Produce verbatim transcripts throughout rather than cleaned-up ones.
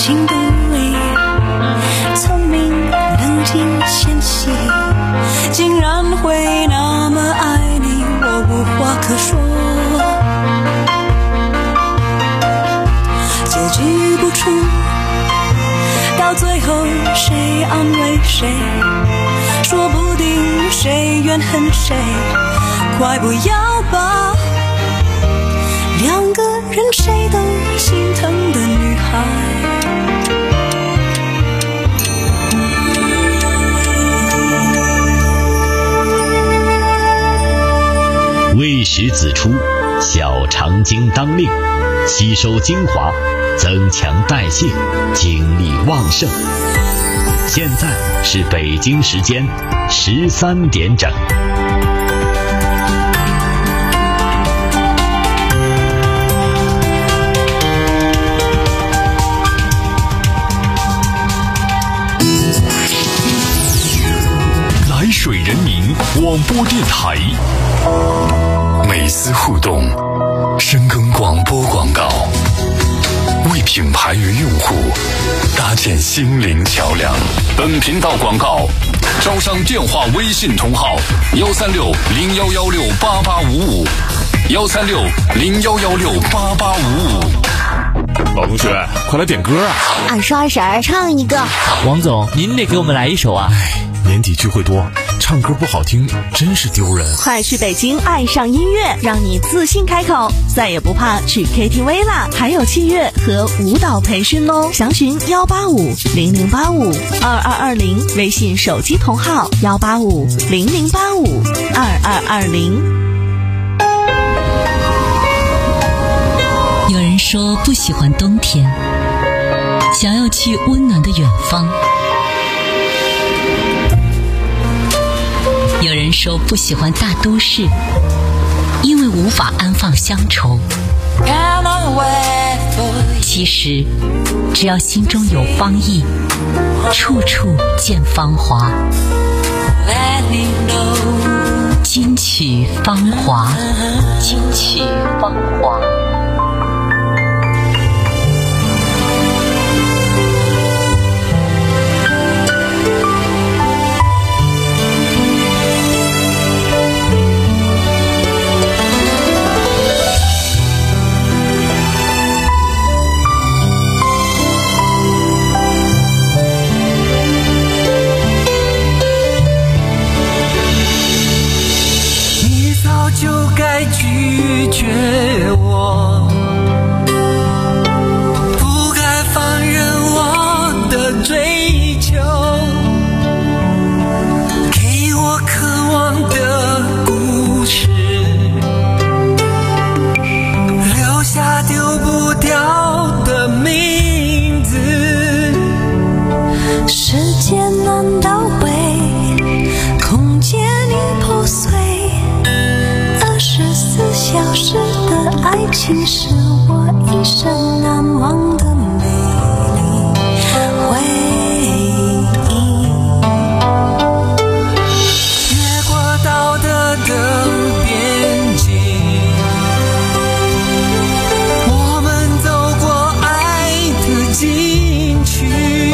情独立，聪明冷静纤细，竟然会那么爱你，我无话可说。结局不出，到最后谁安慰谁，说不定谁怨恨谁，快不要把两个人谁都心疼的女孩。 未时子出，小肠经当令，吸收精华，增强代谢，精力旺盛。现在是北京时间十三点整。 来水人民广播电台，美思互动，深耕广播广告，为品牌与用户搭建心灵桥梁。本频道广告招商电话微信同号幺三六零幺幺六八八五五，幺三六零幺幺六八八五五。 老同学，快来点歌啊！ 俺说二婶儿唱一个。 王总，您得给我们来一首啊！ 年底聚会多，唱歌不好听真是丢人。 快去北京爱上音乐，让你自信开口，再也不怕去 K T V 啦！还有器乐和舞蹈培训哦，详询幺八五零零八五二二二零，微信手机同号幺八五零零八五二二二零。 有人说不喜欢冬天，想要去温暖的远方。有人说不喜欢大都市，因为无法安放乡愁。其实只要心中有芳意，处处见芳华。金曲芳华，金曲芳华。 就该拒绝我，不该放任我的追求，给我渴望的故事，留下丢不掉的名字。 时间难倒回，空间已破碎，二十四小时的爱情是我一生难忘的美丽回忆。 越过道德的边境，我们走过爱的禁区，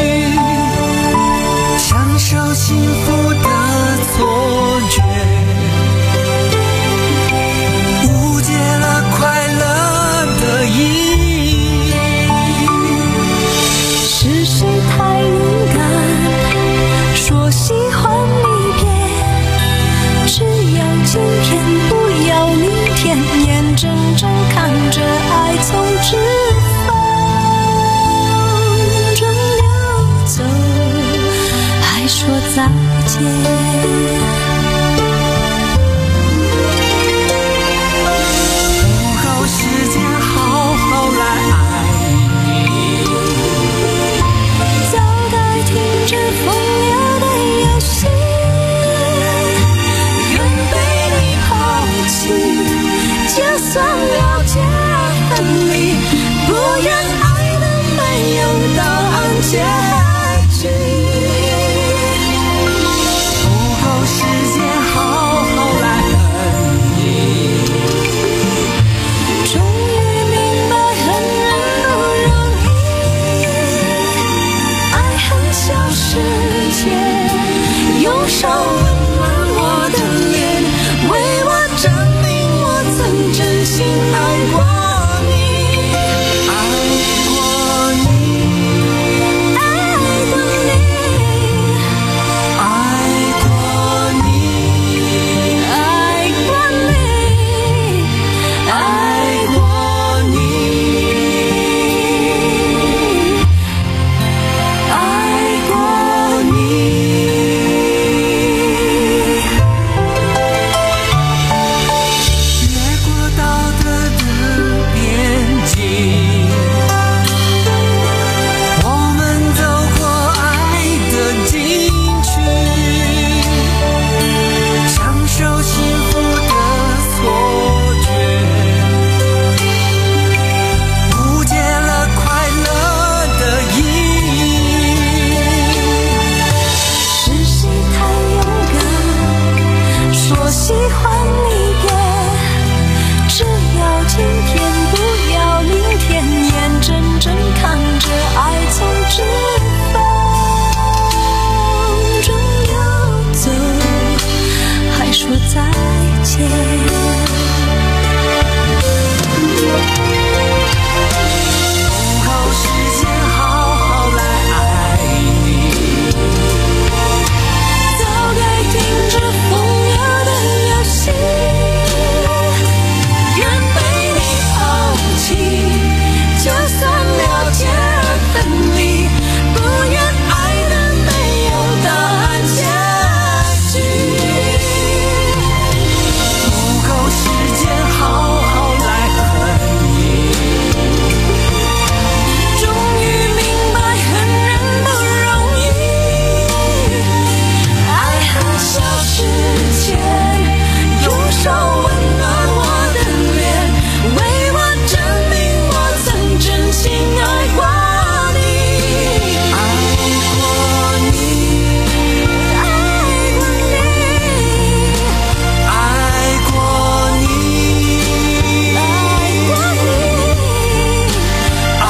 享受幸福的错觉，误解了快乐的意义。 是谁太敏感，说喜欢离别，只要今天不要明天，眼睁睁看着爱从指缝中流走，还说再见。 算了解恨你，不愿爱的没有答案结局。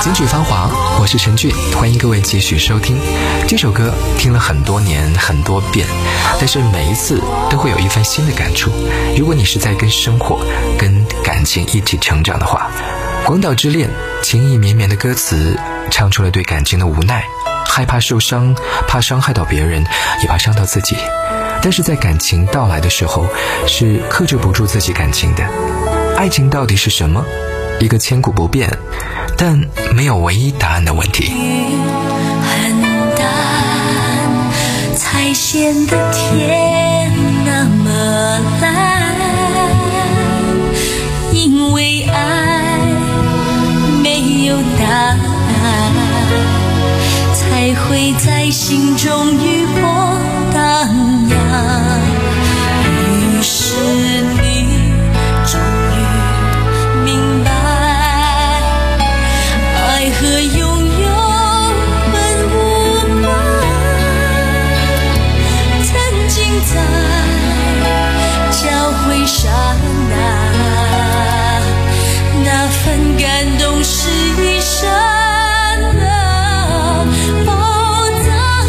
金曲芳华，我是陈俊，欢迎各位继续收听。这首歌听了很多年很多遍，但是每一次都会有一番新的感触。如果你是在跟生活跟感情一起成长的话，广岛之恋情意绵绵的歌词唱出了对感情的无奈，害怕受伤，怕伤害到别人，也怕伤到自己。但是在感情到来的时候，是克制不住自己感情的。爱情到底是什么？一个千古不变但没有唯一答案的问题。 很淡，才显得天那么蓝，因为爱没有答案，才会在心中余波荡漾。于是你终于明白，爱和拥有本无关，曾经在交汇刹那，那份感动是一生的宝藏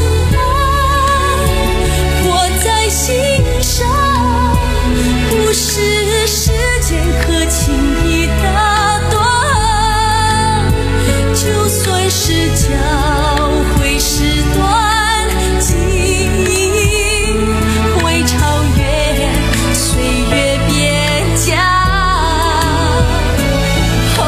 爱，握在心上，不是时间可轻易打断，就算是交汇时段，记忆会超越岁月边疆。哦，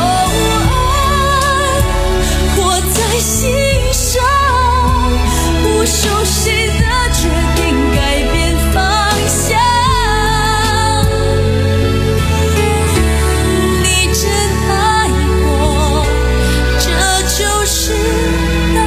爱握在心上，不受谁的决定改变方向。你真爱我，这就是答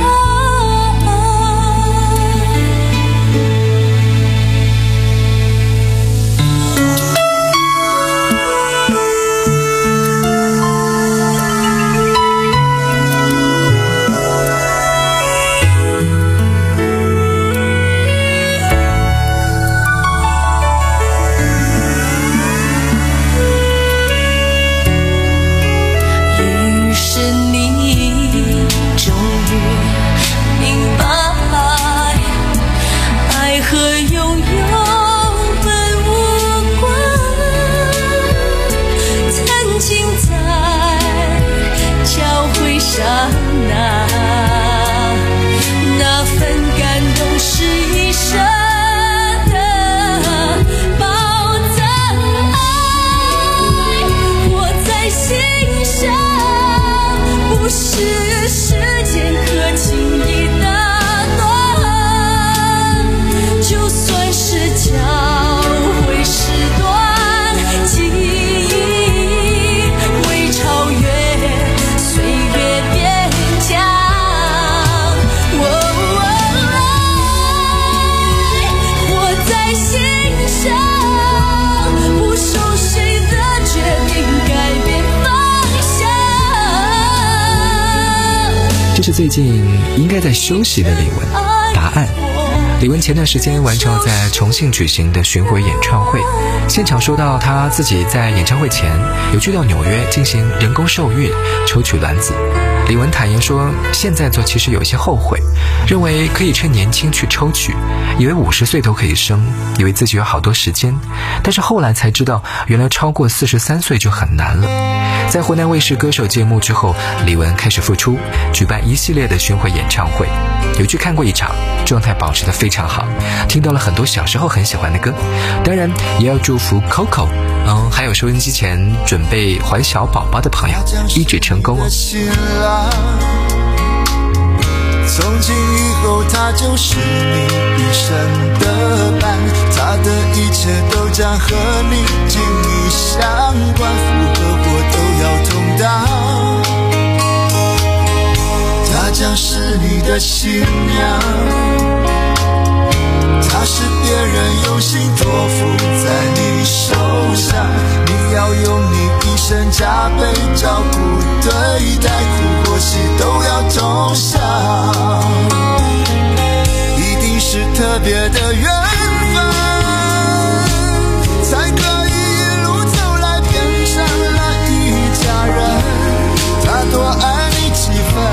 于是你终于明白，爱和拥有本无关，曾经在交汇刹那，那份感动是一生的宝藏爱，握在心上，不是时间可轻易打断，就算是交汇时段，记忆会超越岁月边疆。哦，爱握在心上，不受谁的决定改变方向。 这是最近应该在休息的李玟，答案。李玟前段时间完成了在重庆举行的巡回演唱会，现场说到她自己在演唱会前有去到纽约进行人工受孕抽取卵子。李玟坦言说，现在做其实有一些后悔，认为可以趁年轻去抽取，以为五十岁都可以生，以为自己有好多时间，但是后来才知道原来超过四十三岁就很难了。在湖南卫视歌手节目之后，李玟开始复出，举办一系列的巡回演唱会。有去看过一场，状态保持得非常好，听到了很多小时候很喜欢的歌。当然也要祝福 Coco， 嗯，还有收音机前准备怀小宝宝的朋友一举成功哦。 从今以后他就是你一生的伴，他的一切都将和你紧密相关，福和祸都要同当，他将是你的新娘，他是别人用心托付在你手上，你要用你一生加倍照顾对待，苦或喜都要同享，一定是特别的缘分，才可以一路走来变成了一家人，他多爱你几分，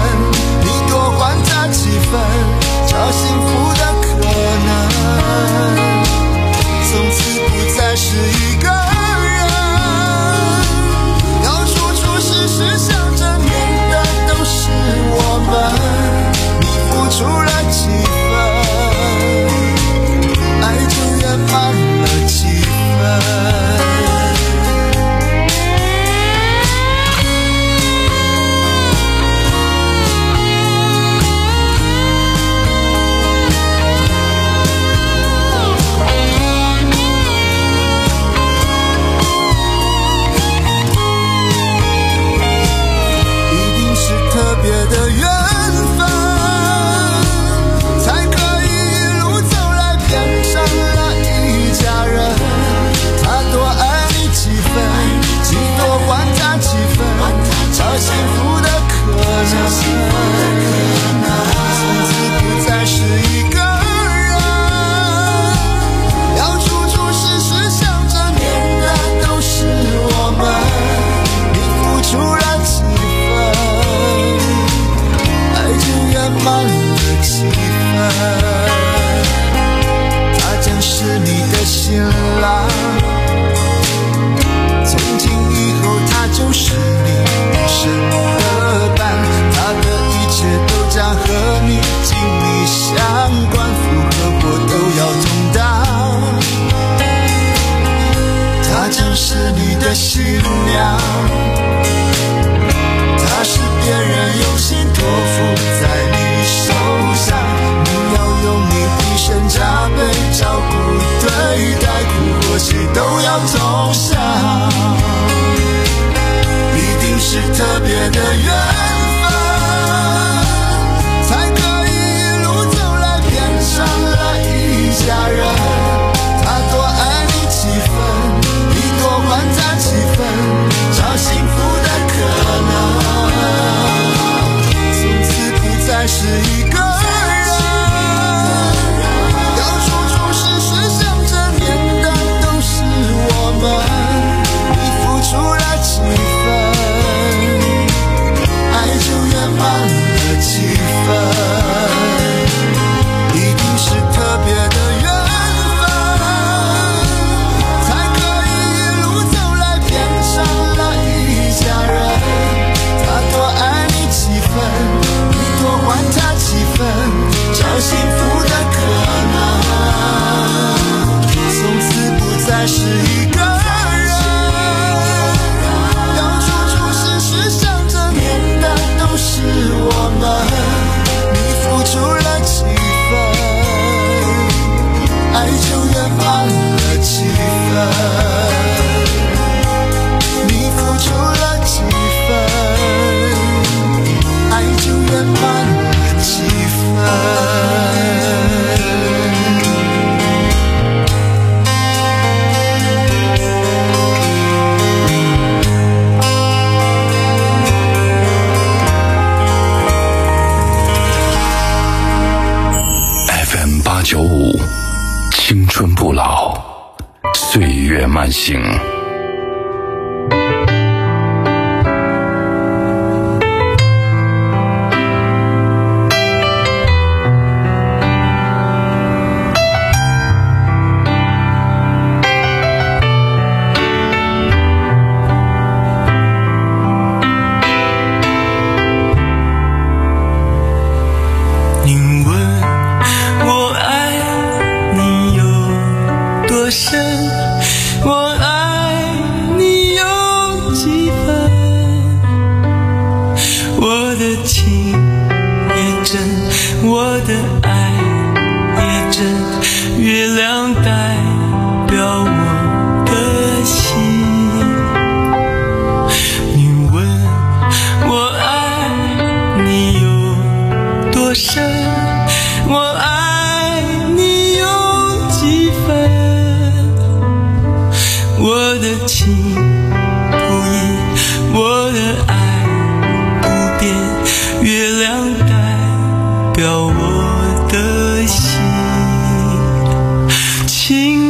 的缘分，才可以一路走来变成了一家人。他多爱你几分，你多还他几分，找幸福的可能。从此不再是一个人，要处处事事想着面的都是我们。你付出了几分，爱就圆满了几分，一定是特别的缘分，才可以一路走来变成了一家人。他多爱你几分，你多还他几分，找幸福的可能。从此不再是一个人，要处处事事想着面的都是我们。你付出了几分，爱就圆满了几分，你付出了几分，爱就圆满了几分。 F M 八九五，青春不老，岁月慢行。 表我的心，情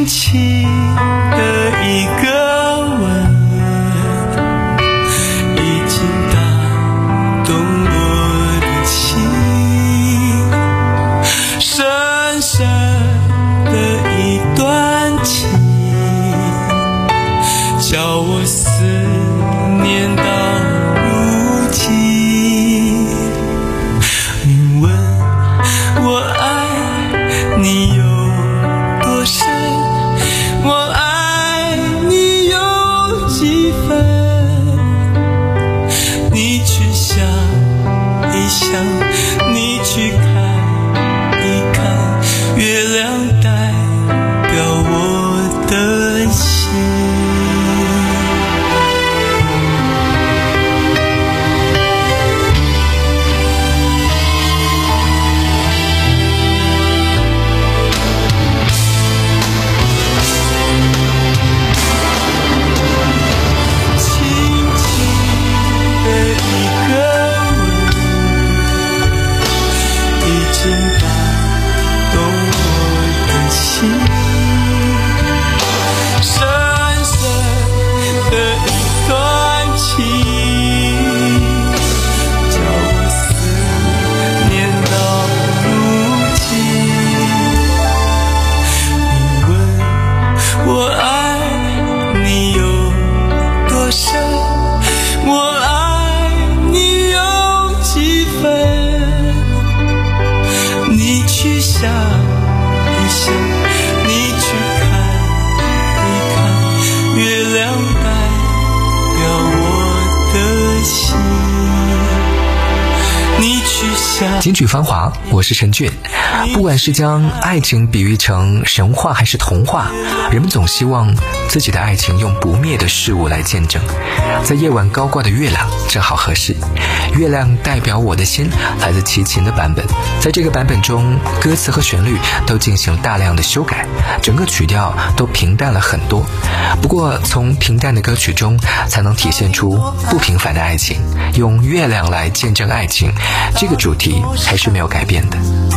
金曲芳华，我是陈俊。不管是将爱情比喻成神话还是童话，人们总希望自己的爱情用不灭的事物来见证。在夜晚高挂的月亮正好合适，月亮代表我的心，来自齐秦的版本。在这个版本中，歌词和旋律都进行了大量的修改，整个曲调都平淡了很多。不过从平淡的歌曲中才能体现出不平凡的爱情，用月亮来见证爱情，这个主题还是没有改变的。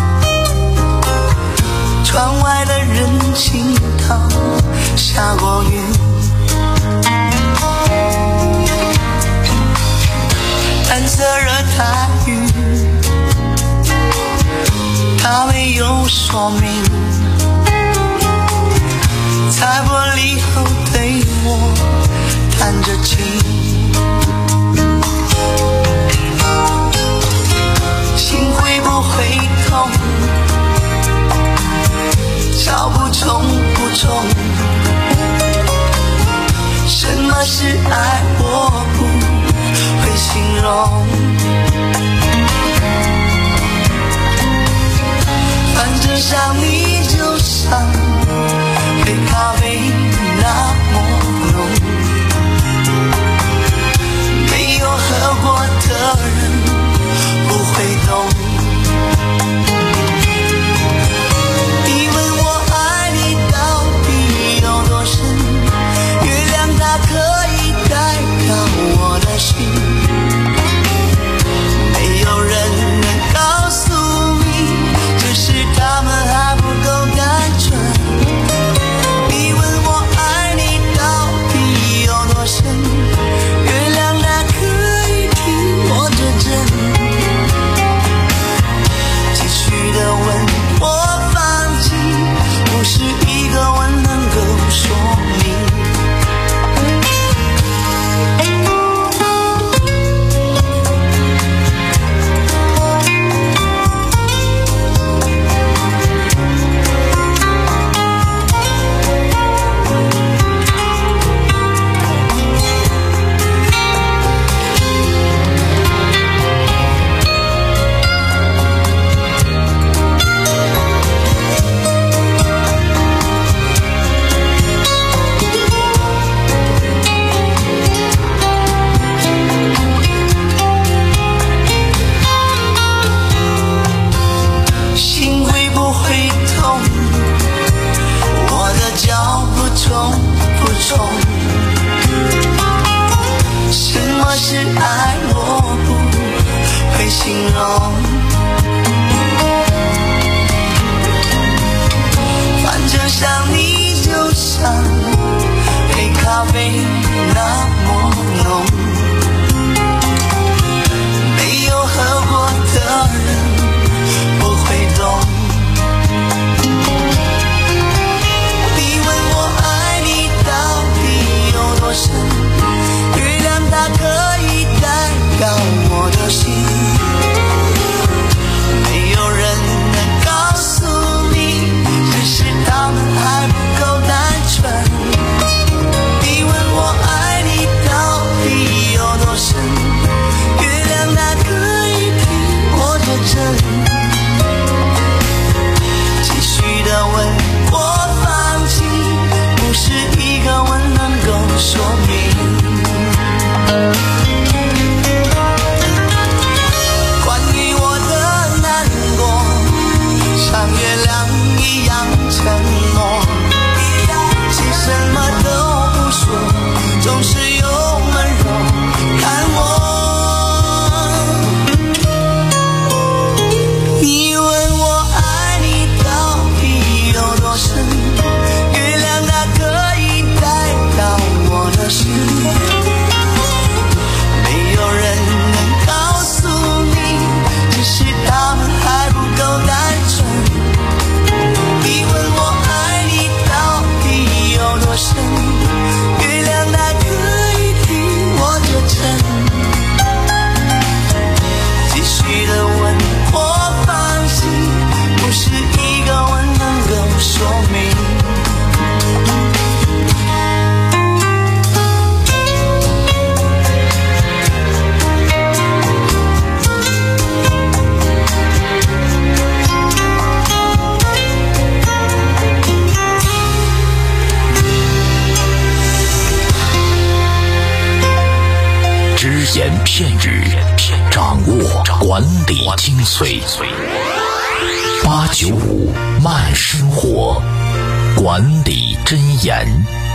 窗外的人行道下过雨，蓝色热带雨，它没有说明，在玻璃后对我弹着琴，心会不会痛？找不重不重，什么是爱我不会形容，反正想你就像杯咖啡那么浓，没有喝过的人不会懂。可以代表我的心，没有人能告诉你，只是他们还不够片语，掌握管理精髓。八九五慢生活，管理箴言。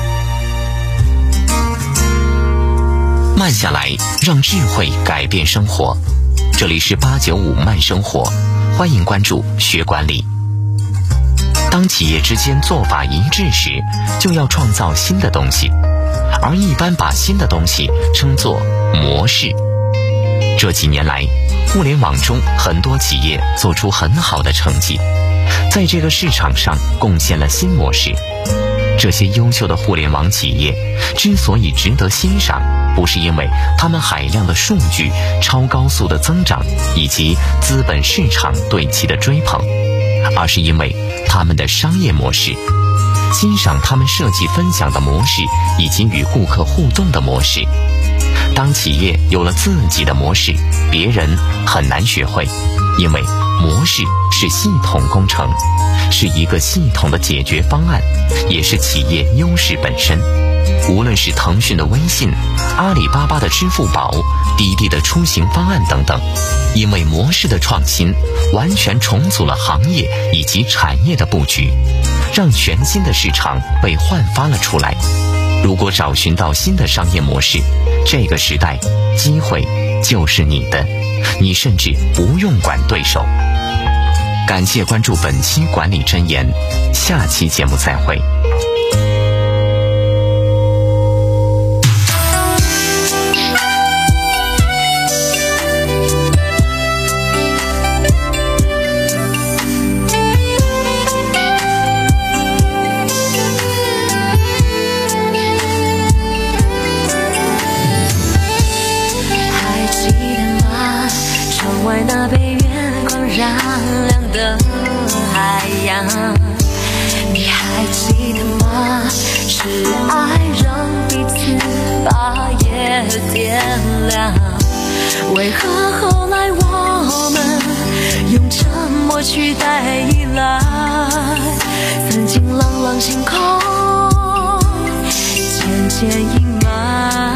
慢下来，让智慧改变生活。这里是八九五慢生活，欢迎关注学管理。当企业之间做法一致时，就要创造新的东西，而一般把新的东西称作模式。这几年来，互联网中很多企业做出很好的成绩，在这个市场上贡献了新模式。这些优秀的互联网企业之所以值得欣赏，不是因为他们海量的数据、超高速的增长以及资本市场对其的追捧，而是因为他们的商业模式。欣赏他们设计分享的模式以及与顾客互动的模式。当企业有了自己的模式，别人很难学会，因为模式是系统工程，是一个系统的解决方案，也是企业优势本身。无论是腾讯的微信、阿里巴巴的支付宝、滴滴的出行方案等等，因为模式的创新，完全重组了行业以及产业的布局，让全新的市场被焕发了出来。如果找寻到新的商业模式，这个时代机会就是你的，你甚至不用管对手。感谢关注本期管理箴言，下期节目再会。 那被月光染亮的海洋，你还记得吗？是爱让彼此把夜点亮，为何后来我们用沉默取代依赖？曾经朗朗星空渐渐阴霾，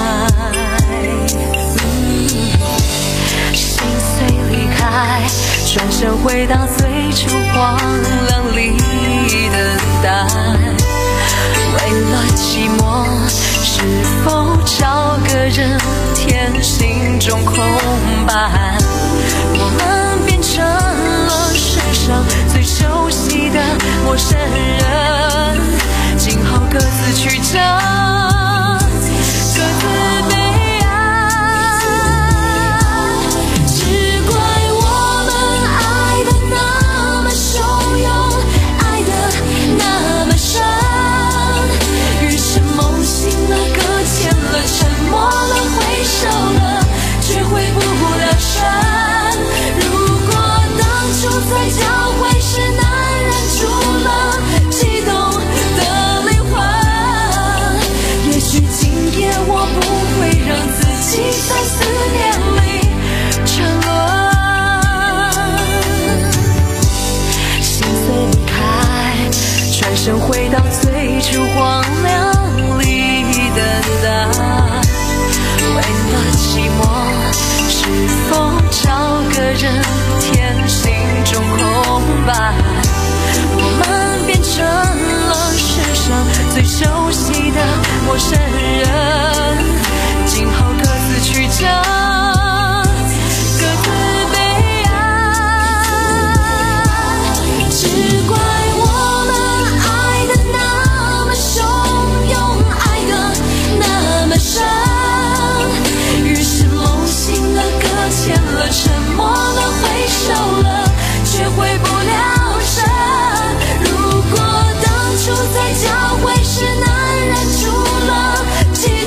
转身回到最初荒凉里等待，为了寂寞，是否找个人填心中空白？我们变成了世上最熟悉的陌生人，今后各自曲折，各自悲。在思念里沉沦，心碎离开，转身回到最初荒凉里等待，为了寂寞，是否找个人填心中空白？我们变成了世上最熟悉的陌生人，今后各自曲折，各自悲哀，只怪我们爱的那么汹涌，爱的那么深，于是梦醒了，搁浅了，沉默了，挥手了，却回不了神。如果当初在交汇时难忍住了激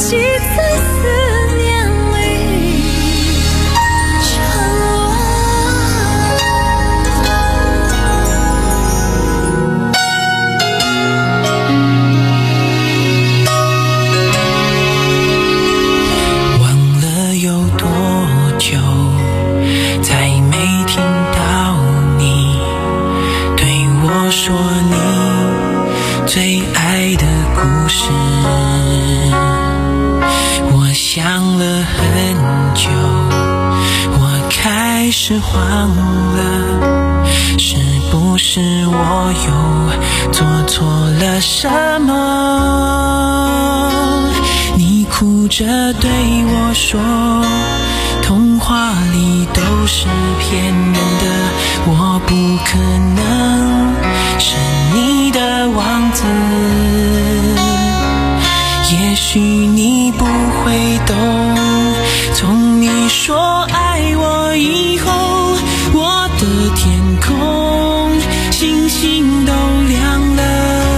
惜在思念里沉沦。 忘了有多久再没听到你对我说你最爱的故事，我想了很久，我开始慌了，是不是我又做错了什么？你哭着对我说，童话里都是骗人的，我不可能是你的王子。也许你不会懂，从你说爱我以后，我的天空星星都亮了。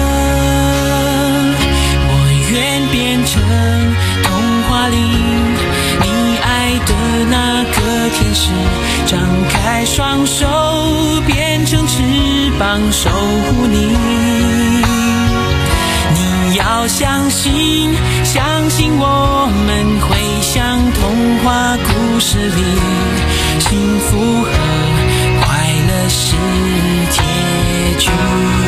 我愿变成童话里你爱的那个天使，张开双手变成翅膀守护你。你要相信，相信我们会像童话故事里，幸福和快乐是结局。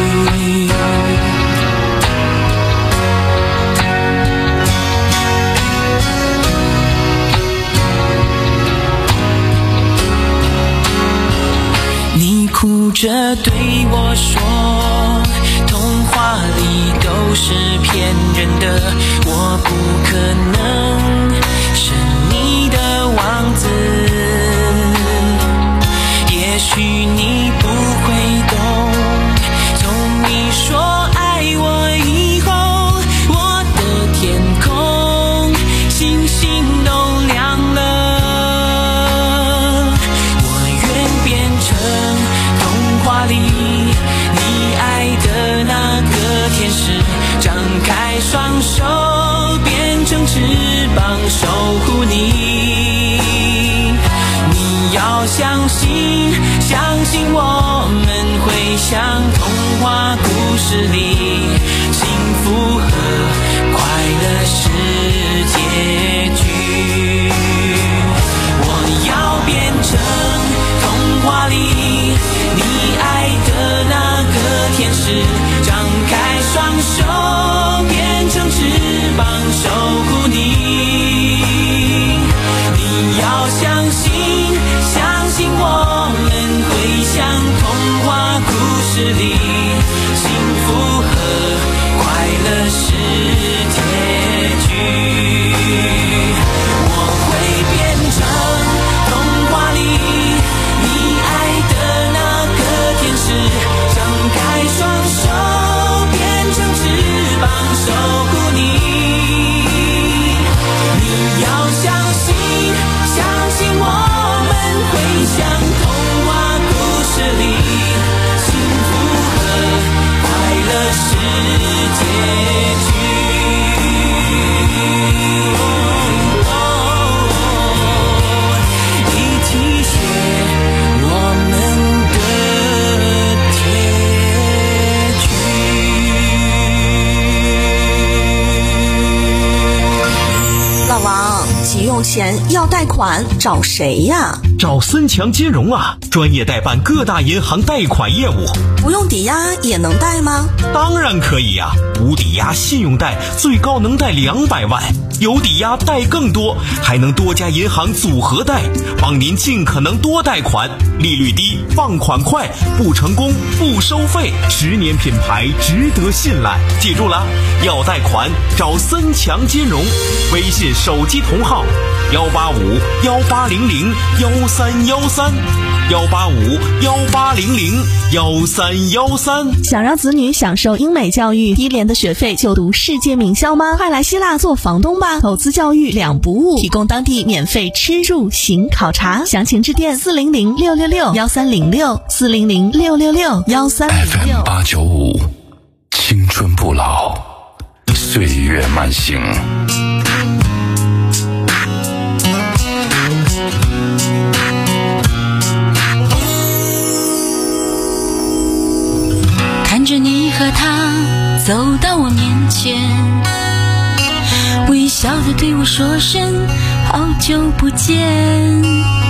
你哭着对我说，童话里都是骗人的，我不可能是你的王子。也许你不会懂，从你说爱我以后，我的天空星星都亮了。我愿变成童话里你爱的那个天使，张开双手变成翅膀守护你。你要相信，相信我们会像童话故事里，幸福和快乐是结局。我要变成童话里你爱的那个天使，张开双手变成翅膀守护你。你要相信，相信我们会像童话故事里，幸福和快乐是结局。我会变成童话里你爱的那个天使，张开双手变成翅膀守护你。你要相信，相信我们会像童话故事里，幸福和快乐是结局。一起写我们的结局。老王，急用钱要贷款找谁呀？ 找森强金融啊，专业代办各大银行贷款业务。 不用抵押也能贷吗？ 当然可以呀、啊，无抵押信用贷最高能贷两百万，有抵押贷更多，还能多家银行组合贷，帮您尽可能多贷款，利率低，放款快，不成功不收费，十年品牌，值得信赖。记住了，要贷款找森强金融，微信手机同号幺八五幺八零零幺三幺三幺八五幺八零零幺三幺三。 想让子女享受英美教育，低廉的学费就读世界名校吗？快来希腊做房东吧！投资教育两不误，提供当地免费吃住行考察，详情致电四零零六六六幺三零六四零零六六六幺三零六。 F M 八九五，青春不老，岁月慢行。 走到我面前，微笑地对我说声好久不见。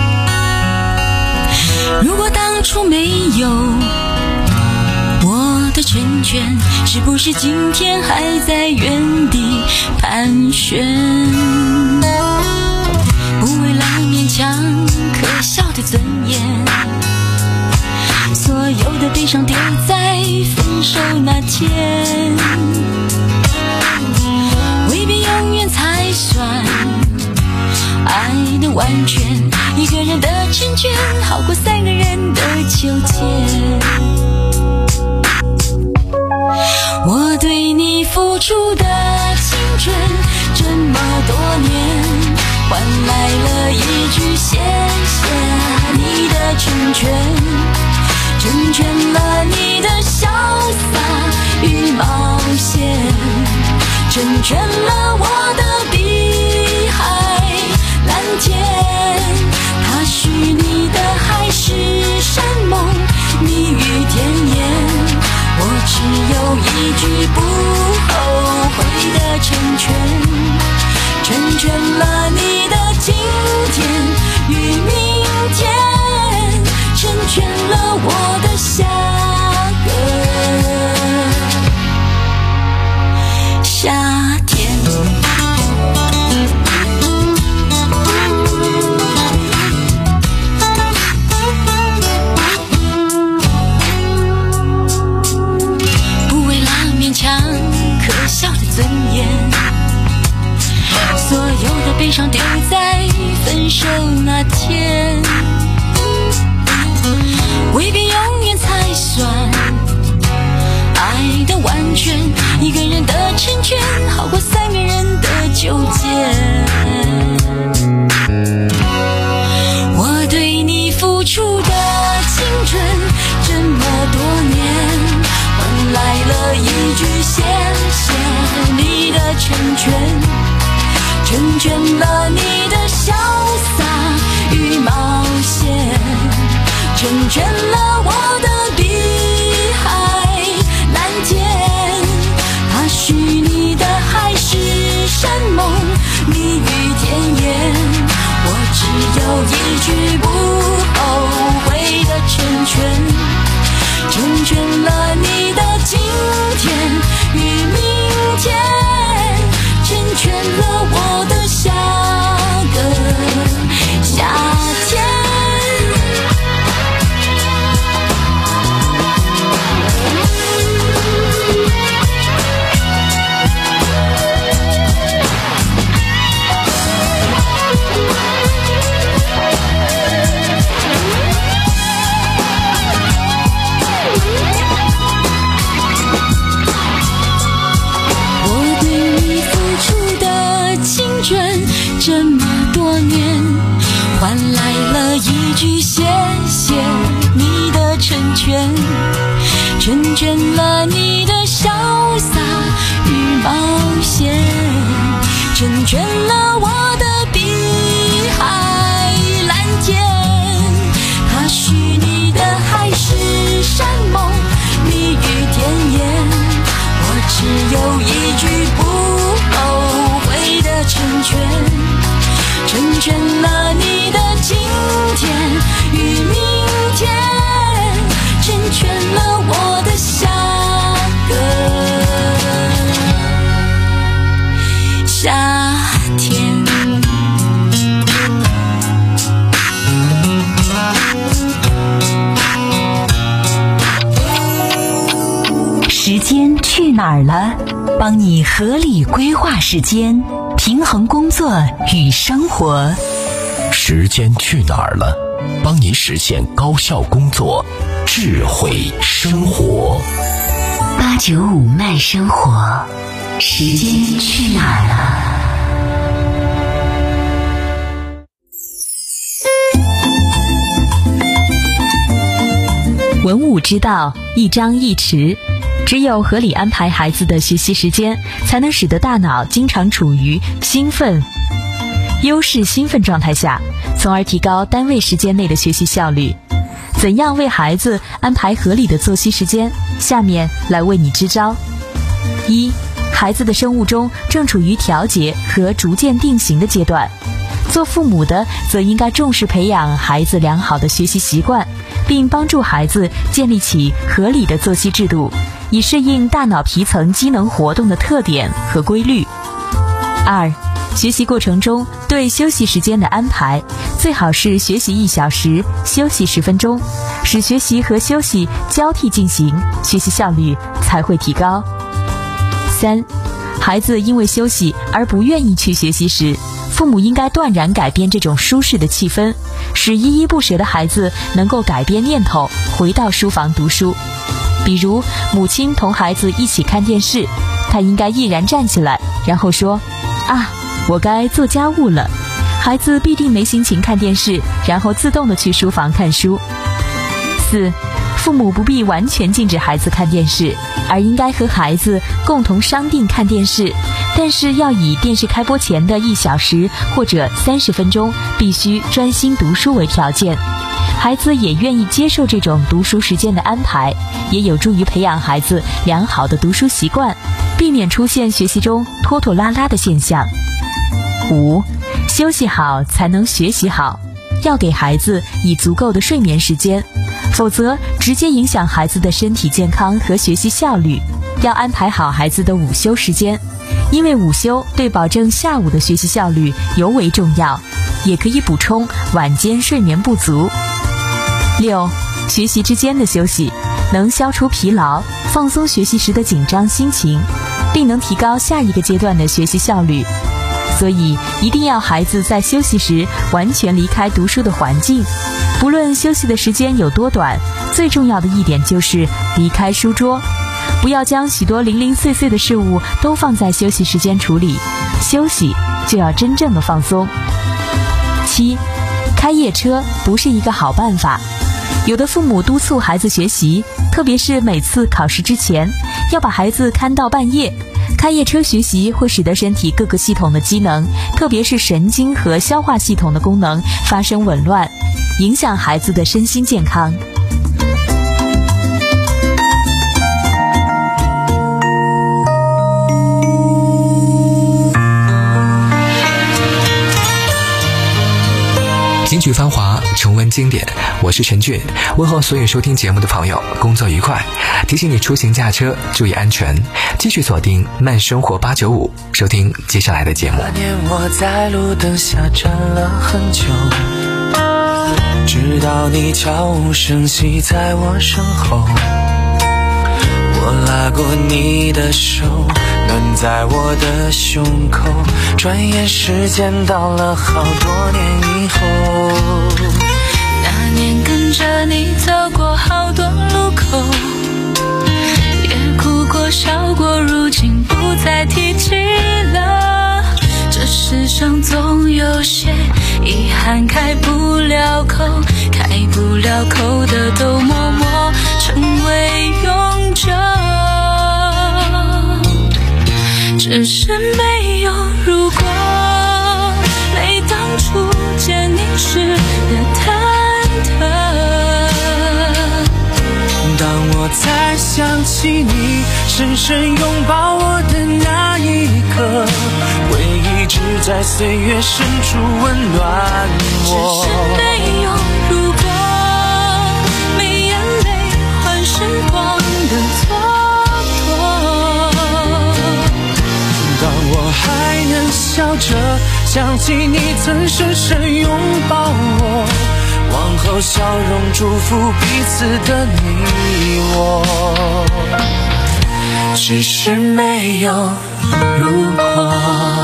如果当初没有我的成全，是不是今天还在原地盘旋？不为了勉强可笑的尊严，所有的悲伤丢在分手那天，未必永远才算爱的完全，一个人的成全好过三个人的纠结。我对你付出的青春这么多年，换来了一句谢谢你的成全，成全了你的潇洒与冒险，成全了我的碧海蓝天。他许你的海誓山盟蜜语甜言，我只有一句不后悔的成全，成全了你的今天与明天，成全了我的下个夏天。不为了勉强可笑的尊严，所有的悲伤丢在分手那天，未必永远才算爱的完全，一个人的成全好过三个人的纠结。我对你付出的青春这么多年，换来了一句谢谢你的成全，成全了你的潇洒与冒险，成全了我的碧海蓝天。他许你的海誓山盟蜜语甜言，我只有一句不后悔的成全，成全了你的今天与明天，成全了我的下个夏天。这么多年，换来了一句谢谢你的成全，成全了你的潇洒与冒险，成全了我的碧海蓝天。他许你的海誓山盟蜜语甜言，我只有一句不后悔的成全，成全了你的今天与明天，成全了我的下个夏天。 时间去哪儿了？帮你合理规划时间，平衡工作与生活。 时间去哪儿了？帮你实现高效工作，智慧生活。 八九五慢生活，时间去哪儿了？ 文武之道，一张一弛。只有合理安排孩子的学习时间，才能使得大脑经常处于兴奋、优势兴奋状态下，从而提高单位时间内的学习效率。怎样为孩子安排合理的作息时间？下面来为你支招。 一，孩子的生物钟正处于调节和逐渐定型的阶段，做父母的则应该重视培养孩子良好的学习习惯，并帮助孩子建立起合理的作息制度，以适应大脑皮层机能活动的特点和规律。二，学习过程中对休息时间的安排，最好是学习一小时，休息十分钟，使学习和休息交替进行，学习效率才会提高。三，孩子因为休息而不愿意去学习时，父母应该断然改变这种舒适的气氛，使依依不舍的孩子能够改变念头，回到书房读书。比如母亲同孩子一起看电视，他应该毅然站起来，然后说：啊，我该做家务了。孩子必定没心情看电视，然后自动的去书房看书。四，父母不必完全禁止孩子看电视，而应该和孩子共同商定看电视，但是要以电视开播前的一小时或者三十分钟必须专心读书为条件。孩子也愿意接受这种读书时间的安排，也有助于培养孩子良好的读书习惯，避免出现学习中拖拖拉拉的现象。五，休息好才能学习好，要给孩子以足够的睡眠时间，否则直接影响孩子的身体健康和学习效率。要安排好孩子的午休时间，因为午休对保证下午的学习效率尤为重要，也可以补充晚间睡眠不足。六，学习之间的休息能消除疲劳，放松学习时的紧张心情，并能提高下一个阶段的学习效率。所以一定要孩子在休息时完全离开读书的环境，不论休息的时间有多短，最重要的一点就是离开书桌，不要将许多零零碎碎的事物都放在休息时间处理，休息就要真正的放松。七，开夜车不是一个好办法。有的父母督促孩子学习，特别是每次考试之前，要把孩子看到半夜。开夜车学习会使得身体各个系统的机能，特别是神经和消化系统的功能发生紊乱，影响孩子的身心健康。 金曲繁华，重温经典，我是陈俊，问候所有收听节目的朋友，工作愉快。提醒你出行驾车注意安全，继续锁定慢生活八九五，收听接下来的节目。 那年我在路灯下站了很久，直到你悄无声息在我身后，我拉过你的手，暖在我的胸口，转眼时间到了好多年以后。 那年跟着你走过好多路口，也哭过笑过，如今不再提起了。这世上总有些遗憾开不了口，开不了口的都默默成为永久，只是没有如果。每当初见你时的忐忑， 当我再想起你深深拥抱我的那一刻，回忆只在岁月深处温暖我。 只是没有如果，没眼泪换时光的蹉跎。 当我还能笑着想起你曾深深拥抱我，往后笑容祝福彼此的你我，只是没有如果。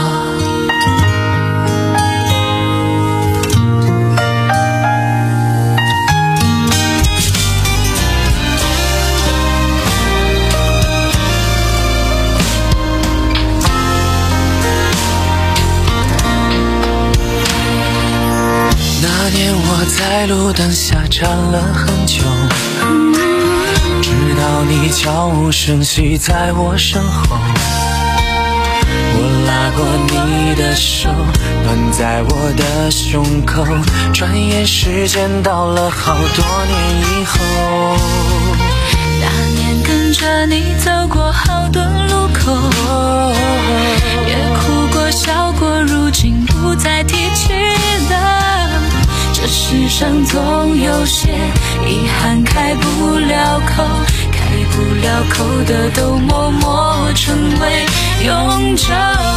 那年我在路灯下站了很久，直到你悄无声息在我身后，我拉过你的手，暖在我的胸口，转眼时间到了好多年以后。 那年跟着你走过好多路口，也哭过笑过，如今不再提起了。这世上总有些遗憾开不了口，开不了口的都默默成为永久。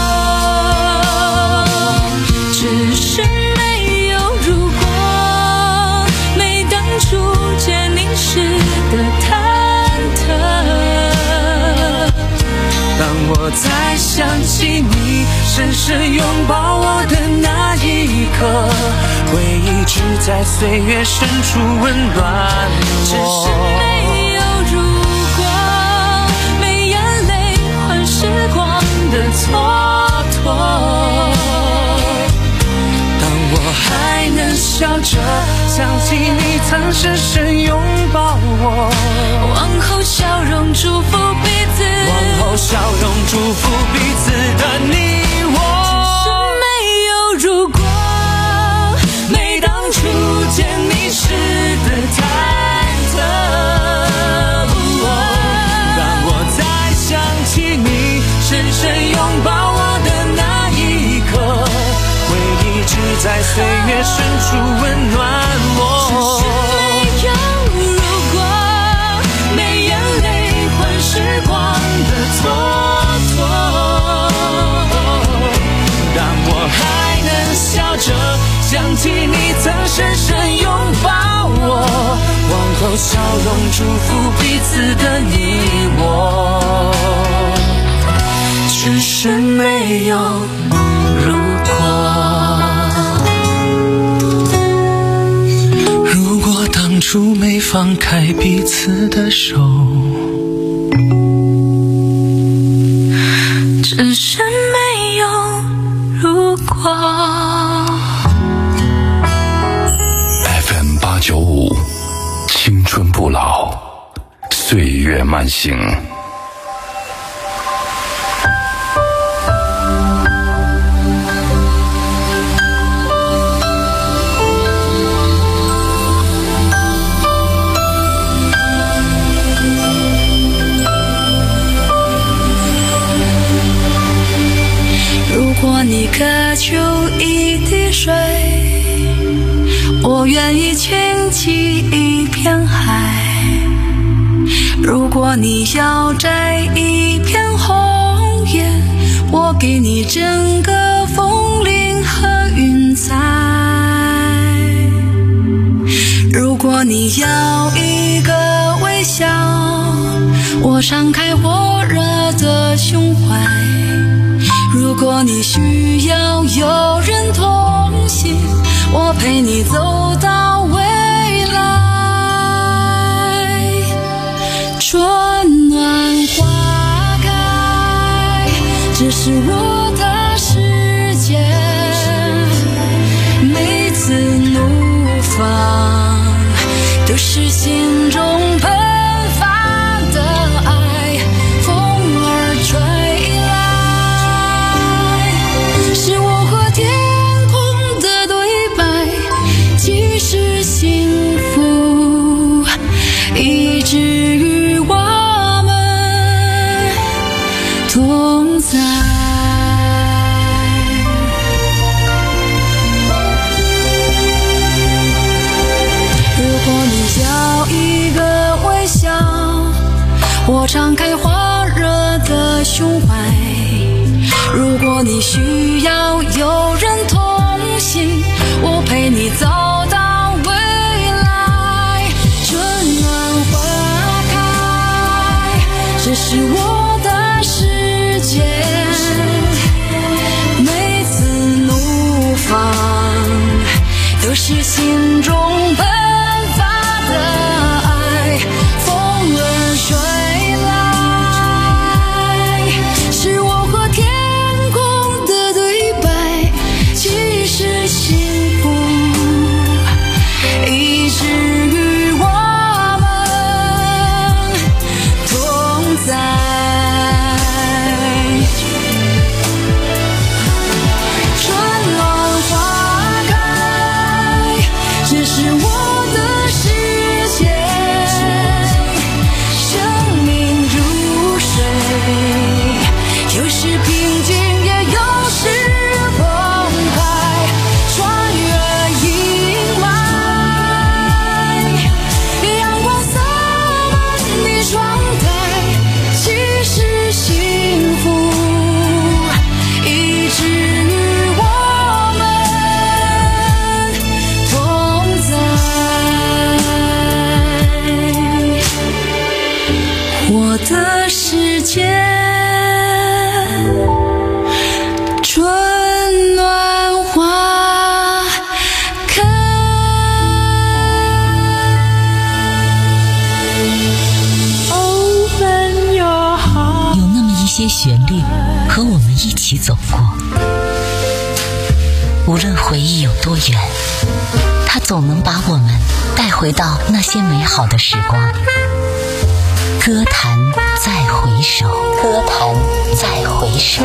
只是没有如果，没当初见你时的忐忑。当我再想起你深深拥抱我的那一刻，回忆只在岁月深处温暖我。只是没有如果，没眼泪换时光的蹉跎。我还能笑着想起你曾深深拥抱我，往后笑容祝福彼此，往后笑容祝福彼此的你我。只是没有如果，没当初见你时的忐忑。当我再想起你深深拥抱我的那一刻，只在岁月深处温暖我。只是没有如果，没眼泪换时光的蹉跎。当我还能笑着想起你曾深深拥抱我，往后笑容祝福彼此的你我。只是没有如果。当初没放开彼此的手，只是没有如果。 F M 八九五，青春不老，岁月慢行。 如果你渴求一滴水，我愿意倾起一片海。如果你要摘一片红叶，我给你整个枫林和云彩。如果你要一个微笑，我敞开火热的胸怀。如果你需要有人同行，我陪你走到未来。春暖花开，这是我的世界。每次怒放，都是心中喷发的爱，风儿吹来。是我和天空的对白，即使幸福一直与我们同在。如果你要一个微笑，我敞开火热的胸怀。如果你需要有人同行，我陪你走到未来。春暖花开，这是我的世界。每次怒放，都是心中喷发的爱，风儿吹来，是我和天只是的世界，春暖花开。Open your heart。 有那么一些旋律和我们一起走过，无论回忆有多远，它总能把我们带回到那些美好的时光。歌坛再回首，歌坛再回首。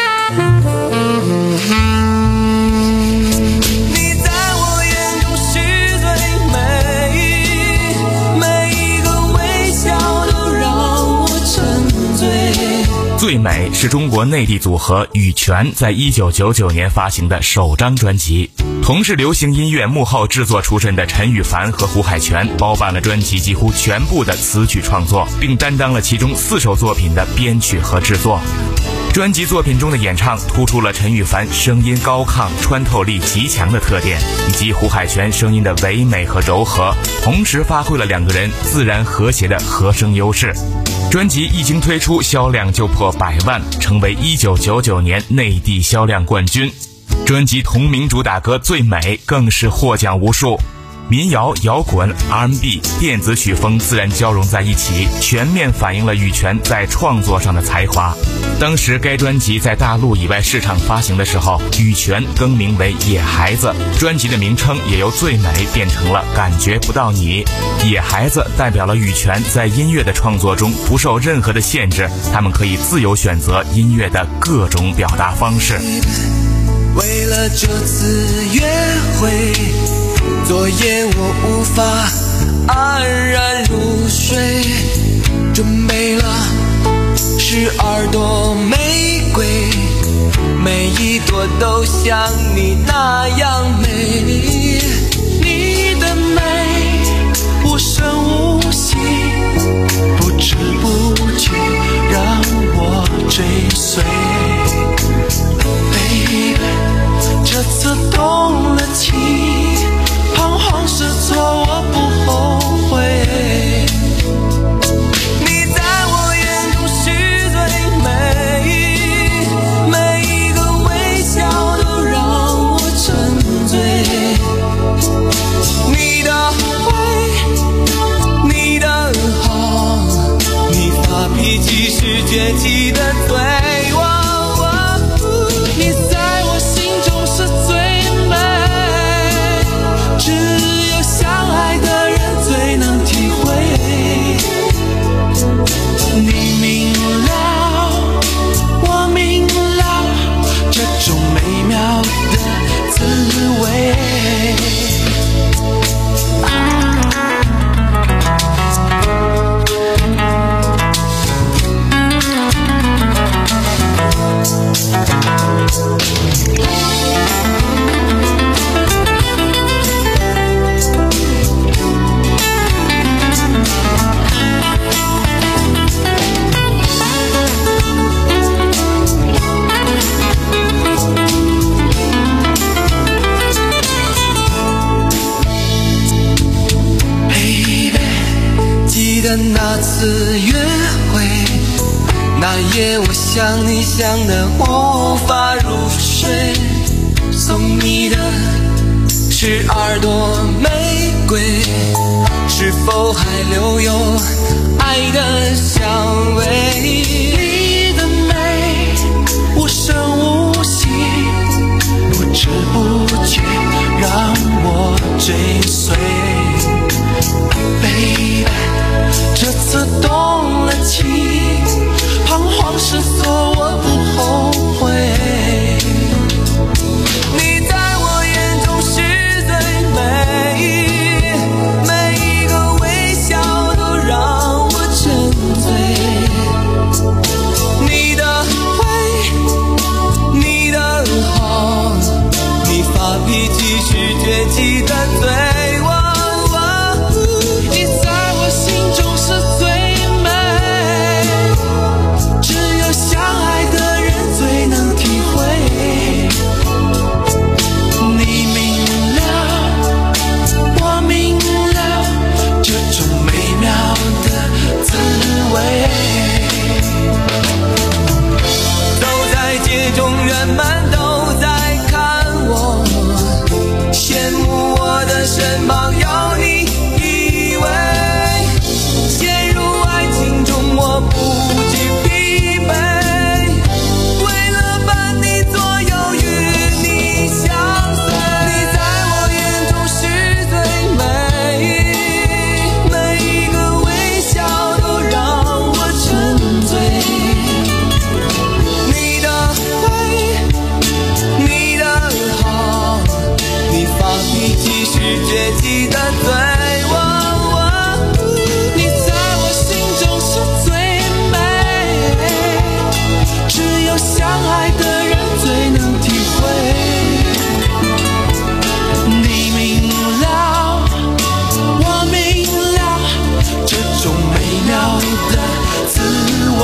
你在我眼中是最美，每一个微笑都让我沉醉。 最美是中国内地组合羽泉在一九九九年发行的首张专辑。同是流行音乐幕后制作出身的陈羽凡和胡海泉包办了专辑几乎全部的词曲创作，并担当了其中四首作品的编曲和制作。专辑作品中的演唱突出了陈羽凡声音高亢、穿透力极强的特点，以及胡海泉声音的唯美和柔和，同时发挥了两个人自然和谐的和声优势。专辑一经推出，销量就破百万，成为一九九九年内地销量冠军。专辑同名主打歌《最美》更是获奖无数，民谣、摇滚、R and B、电子曲风自然交融在一起，全面反映了羽泉在创作上的才华。当时该专辑在大陆以外市场发行的时候，羽泉更名为野孩子，专辑的名称也由最美变成了感觉不到你。野孩子代表了羽泉在音乐的创作中不受任何的限制，他们可以自由选择音乐的各种表达方式。 为了这次约会，昨夜我无法安然入睡，准备了十二朵玫瑰，每一朵都像你那样美。你的美无声无息，不知不觉让我追随。这次动了情，彷徨失措我不后悔。你在我眼中是最美，每一个微笑都让我沉醉。你的坏，你的好，你发脾气时崛起的嘴。那次约会，那夜我想你想得无法入睡，送你的十二朵玫瑰，是否还留有爱的香味？你的美无声无息，不知不觉让我追随。Baby，这次动了情，彷徨失措我不后悔。你在我眼中是最美，每一个微笑都让我沉醉。你的坏，你的好，你你继续倔强的对我，你在我心中是最美，只有相爱的人最能体会。你明了，我明了，这种美妙的滋味。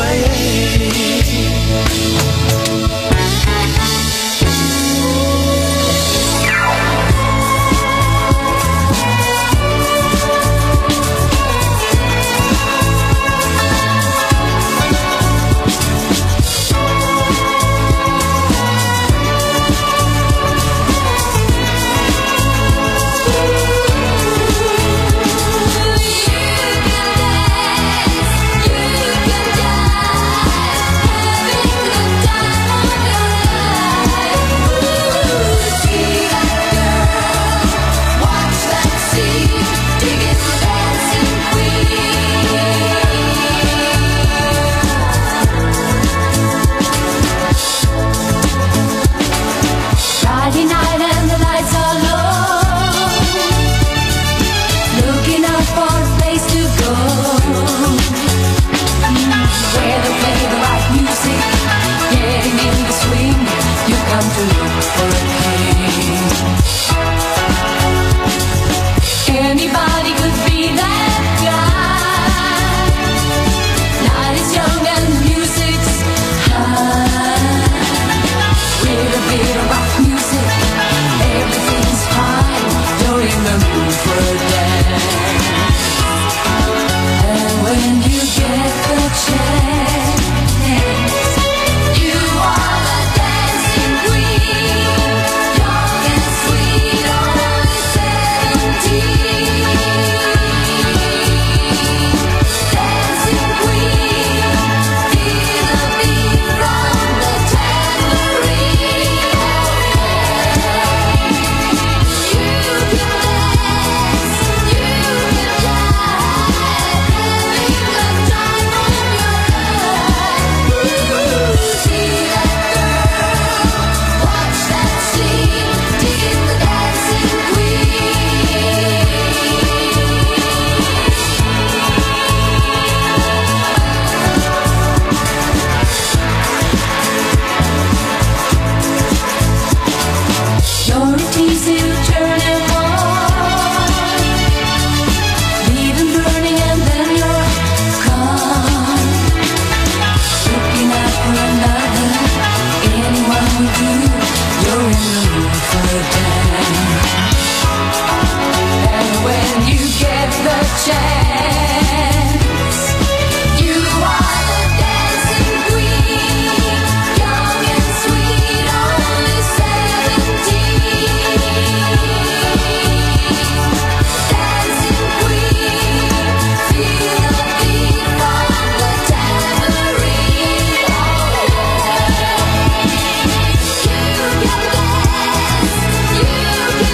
chance.